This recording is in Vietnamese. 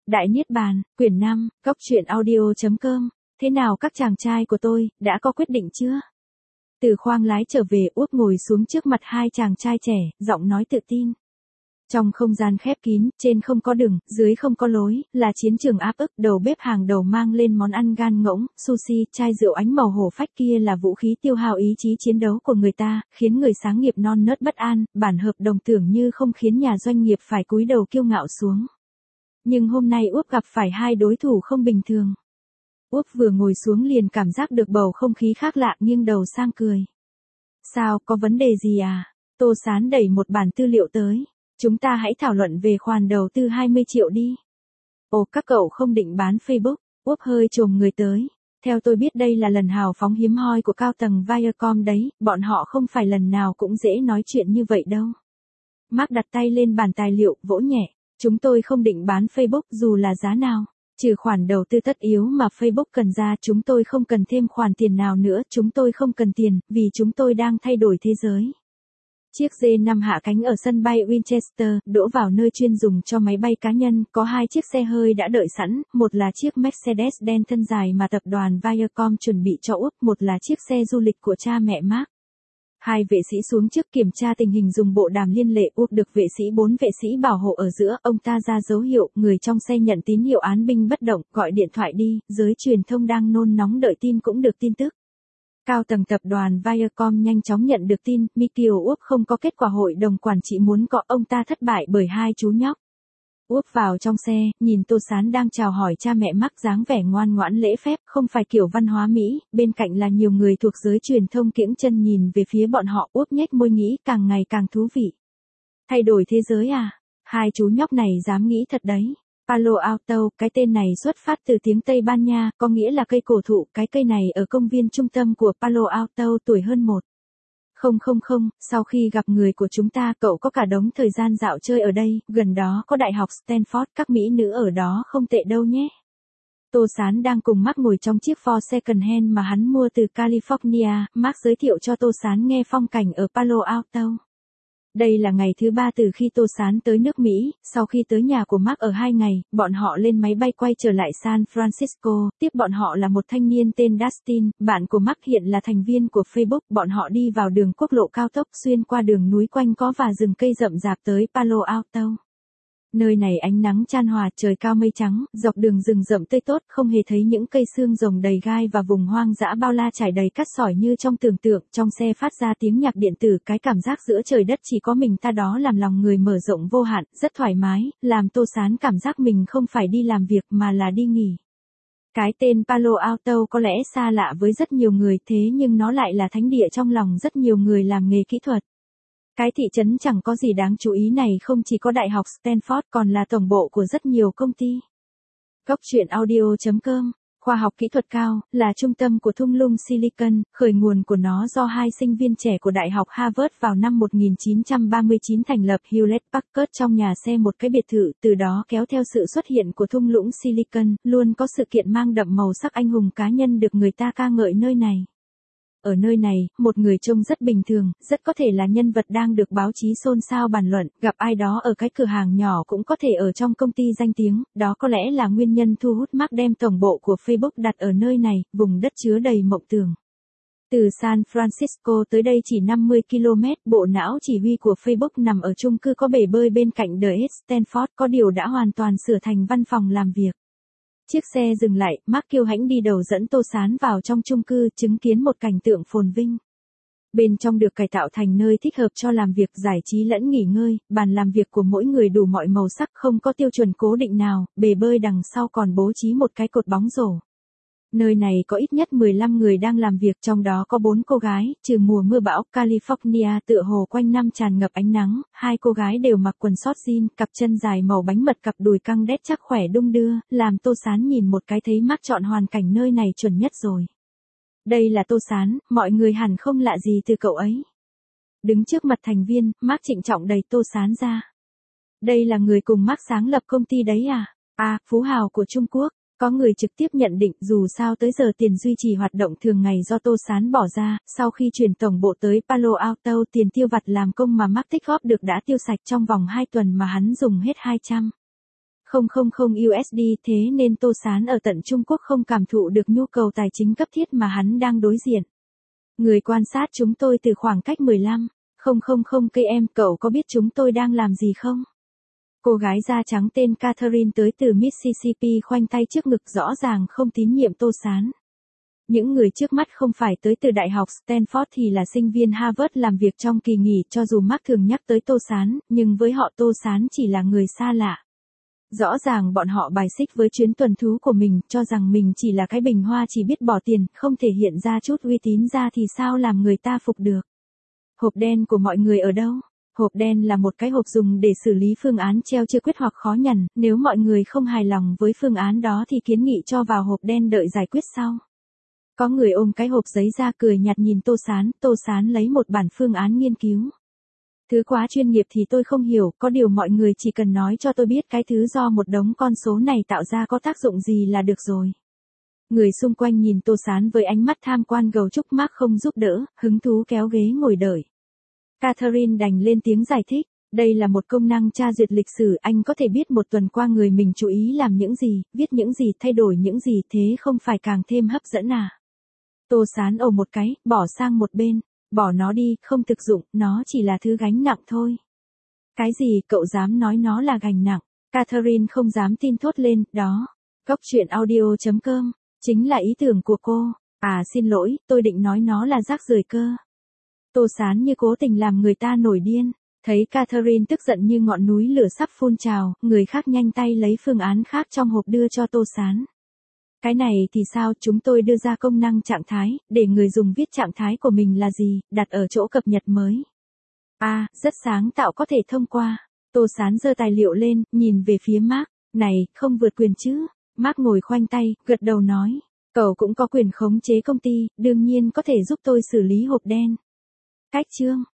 Đại Niết Bàn, quyển 5, góc truyện audio.com. Thế nào các chàng trai của tôi, đã có quyết định chưa? Từ khoang lái trở về, Út ngồi xuống trước mặt hai chàng trai trẻ, giọng nói tự tin. Trong không gian khép kín, trên không có đường, dưới không có lối, là chiến trường áp ức. Đầu bếp hàng đầu mang lên món ăn gan ngỗng, sushi, chai rượu ánh màu hổ phách kia là vũ khí tiêu hao ý chí chiến đấu của người ta, khiến người sáng nghiệp non nớt bất an. Bản hợp đồng tưởng như không khiến nhà doanh nghiệp phải cúi đầu kiêu ngạo xuống. Nhưng hôm nay Út gặp phải hai đối thủ không bình thường. Út vừa ngồi xuống liền cảm giác được bầu không khí khác lạ, nghiêng đầu sang cười. Sao, có vấn đề gì à? Tô Sán đẩy một bản tư liệu tới. Chúng ta hãy thảo luận về khoản đầu tư 20 triệu đi. Ồ, các cậu không định bán Facebook. Út hơi chồm người tới. Theo tôi biết đây là lần hào phóng hiếm hoi của cao tầng Viacom đấy, bọn họ không phải lần nào cũng dễ nói chuyện như vậy đâu. Mark đặt tay lên bàn tài liệu, vỗ nhẹ. Chúng tôi không định bán Facebook dù là giá nào. Trừ khoản đầu tư tất yếu mà Facebook cần ra, chúng tôi không cần thêm khoản tiền nào nữa. Chúng tôi không cần tiền, vì chúng tôi đang thay đổi thế giới. Chiếc J5 hạ cánh ở sân bay Winchester, đỗ vào nơi chuyên dùng cho máy bay cá nhân. Có hai chiếc xe hơi đã đợi sẵn, một là chiếc Mercedes-Benz thân dài mà tập đoàn Viacom chuẩn bị cho Út, một là chiếc xe du lịch của cha mẹ Mark. Hai vệ sĩ xuống trước kiểm tra tình hình dùng bộ đàm liên lệ. Út được bốn vệ sĩ bảo hộ ở giữa. Ông ta ra dấu hiệu, người trong xe nhận tín hiệu án binh bất động, gọi điện thoại đi. Giới truyền thông đang nôn nóng đợi tin cũng được tin tức. Cao tầng tập đoàn Viacom nhanh chóng nhận được tin, Michael Út không có kết quả hội đồng quản trị muốn có, ông ta thất bại bởi hai chú nhóc. Út vào trong xe, nhìn Tô Sán đang chào hỏi cha mẹ Mark, dáng vẻ ngoan ngoãn lễ phép, không phải kiểu văn hóa Mỹ. Bên cạnh là nhiều người thuộc giới truyền thông kiễng chân nhìn về phía bọn họ. Út nhếch môi nghĩ càng ngày càng thú vị. Thay đổi thế giới à? Hai chú nhóc này dám nghĩ thật đấy. Palo Alto, cái tên này xuất phát từ tiếng Tây Ban Nha, có nghĩa là cây cổ thụ. Cái cây này ở công viên trung tâm của Palo Alto tuổi hơn một. Không, sau khi gặp người của chúng ta, cậu có cả đống thời gian dạo chơi ở đây, gần đó có đại học Stanford, các mỹ nữ ở đó không tệ đâu nhé. Tô Sán đang cùng Mark ngồi trong chiếc Ford second hand mà hắn mua từ California. Mark giới thiệu cho Tô Sán nghe phong cảnh ở Palo Alto. Đây là ngày thứ 3 từ khi Tô Sán tới nước Mỹ. Sau khi tới nhà của Mark ở 2 ngày, bọn họ lên máy bay quay trở lại San Francisco. Tiếp bọn họ là một thanh niên tên Dustin, bạn của Mark hiện là thành viên của Facebook. Bọn họ đi vào đường quốc lộ cao tốc xuyên qua đường núi quanh co và rừng cây rậm rạp tới Palo Alto. Nơi này ánh nắng chan hòa, trời cao mây trắng, dọc đường rừng rậm tươi tốt, không hề thấy những cây xương rồng đầy gai và vùng hoang dã bao la trải đầy cát sỏi như trong tưởng tượng. Trong xe phát ra tiếng nhạc điện tử, cái cảm giác giữa trời đất chỉ có mình ta đó làm lòng người mở rộng vô hạn, rất thoải mái, làm Tô Sán cảm giác mình không phải đi làm việc mà là đi nghỉ. Cái tên Palo Alto có lẽ xa lạ với rất nhiều người, thế nhưng nó lại là thánh địa trong lòng rất nhiều người làm nghề kỹ thuật. Cái thị trấn chẳng có gì đáng chú ý này không chỉ có đại học Stanford còn là tổng bộ của rất nhiều công ty. Góc truyện audio.com. Khoa học kỹ thuật cao, là trung tâm của thung lũng Silicon, khởi nguồn của nó do hai sinh viên trẻ của Đại học Harvard vào năm 1939 thành lập Hewlett Packard trong nhà xe một cái biệt thự, từ đó kéo theo sự xuất hiện của thung lũng Silicon, luôn có sự kiện mang đậm màu sắc anh hùng cá nhân được người ta ca ngợi nơi này. Ở nơi này, một người trông rất bình thường, rất có thể là nhân vật đang được báo chí xôn xao bàn luận, gặp ai đó ở cái cửa hàng nhỏ cũng có thể ở trong công ty danh tiếng, đó có lẽ là nguyên nhân thu hút Mark đem tổng bộ của Facebook đặt ở nơi này, vùng đất chứa đầy mộng tưởng. Từ San Francisco tới đây chỉ 50 km, bộ não chỉ huy của Facebook nằm ở chung cư có bể bơi bên cạnh The Stanford, có điều đã hoàn toàn sửa thành văn phòng làm việc. Chiếc xe dừng lại, Mark kiêu hãnh đi đầu dẫn Tô Sán vào trong chung cư, chứng kiến một cảnh tượng phồn vinh. Bên trong được cải tạo thành nơi thích hợp cho làm việc, giải trí lẫn nghỉ ngơi, bàn làm việc của mỗi người đủ mọi màu sắc, không có tiêu chuẩn cố định nào, bể bơi đằng sau còn bố trí một cái cột bóng rổ. Nơi này có ít nhất 15 người đang làm việc, trong đó có 4 cô gái, trừ mùa mưa bão. California tựa hồ quanh năm tràn ngập ánh nắng, hai cô gái đều mặc quần sót jean, cặp chân dài màu bánh mật, cặp đùi căng đét chắc khỏe đung đưa, làm Tô Sán nhìn một cái thấy Mark chọn hoàn cảnh nơi này chuẩn nhất rồi. Đây là Tô Sán, mọi người hẳn không lạ gì từ cậu ấy. Đứng trước mặt thành viên, Mark trịnh trọng đẩy Tô Sán ra. Đây là người cùng Mark sáng lập công ty đấy à? À, phú hào của Trung Quốc. Có người trực tiếp nhận định dù sao tới giờ tiền duy trì hoạt động thường ngày do Tô Sán bỏ ra, sau khi chuyển tổng bộ tới Palo Alto tiền tiêu vặt làm công mà Mark tích góp được đã tiêu sạch trong vòng 2 tuần mà hắn dùng hết 200. 000 USD, thế nên Tô Sán ở tận Trung Quốc không cảm thụ được nhu cầu tài chính cấp thiết mà hắn đang đối diện. Người quan sát chúng tôi từ khoảng cách 15,000 km, cậu có biết chúng tôi đang làm gì không? Cô gái da trắng tên Catherine tới từ Mississippi khoanh tay trước ngực, rõ ràng không tín nhiệm Tô Sán. Những người trước mắt không phải tới từ Đại học Stanford thì là sinh viên Harvard làm việc trong kỳ nghỉ, cho dù Mark thường nhắc tới Tô Sán, nhưng với họ Tô Sán chỉ là người xa lạ. Rõ ràng bọn họ bài xích với chuyến tuần thú của mình, cho rằng mình chỉ là cái bình hoa chỉ biết bỏ tiền, không thể hiện ra chút uy tín ra thì sao làm người ta phục được. Hộp đen của mọi người ở đâu? Hộp đen là một cái hộp dùng để xử lý phương án treo chưa quyết hoặc khó nhằn, nếu mọi người không hài lòng với phương án đó thì kiến nghị cho vào hộp đen đợi giải quyết sau. Có người ôm cái hộp giấy ra cười nhạt nhìn Tô Sán lấy một bản phương án nghiên cứu. Thứ quá chuyên nghiệp thì tôi không hiểu, có điều mọi người chỉ cần nói cho tôi biết cái thứ do một đống con số này tạo ra có tác dụng gì là được rồi. Người xung quanh nhìn Tô Sán với ánh mắt tham quan gầu chúc Mark không giúp đỡ, hứng thú kéo ghế ngồi đợi. Catherine đành lên tiếng giải thích, đây là một công năng tra duyệt lịch sử, anh có thể biết một tuần qua người mình chú ý làm những gì, viết những gì, thay đổi những gì, thế không phải càng thêm hấp dẫn à? Tô Sán ồ một cái, bỏ sang một bên, bỏ nó đi, không thực dụng, nó chỉ là thứ gánh nặng thôi. Cái gì, cậu dám nói nó là gánh nặng? Catherine không dám tin thốt lên, đó. Góc truyện audio.com, chính là ý tưởng của cô. À xin lỗi, tôi định nói nó là rác rưởi cơ. Tô Sán như cố tình làm người ta nổi điên. Thấy Catherine tức giận như ngọn núi lửa sắp phun trào, người khác nhanh tay lấy phương án khác trong hộp đưa cho Tô Sán. Cái này thì sao, chúng tôi đưa ra công năng trạng thái, để người dùng viết trạng thái của mình là gì, đặt ở chỗ cập nhật mới. À, rất sáng tạo, có thể thông qua. Tô Sán giơ tài liệu lên, nhìn về phía Mark. Này, không vượt quyền chứ. Mark ngồi khoanh tay, gật đầu nói. Cậu cũng có quyền khống chế công ty, đương nhiên có thể giúp tôi xử lý hộp đen. Cách chương.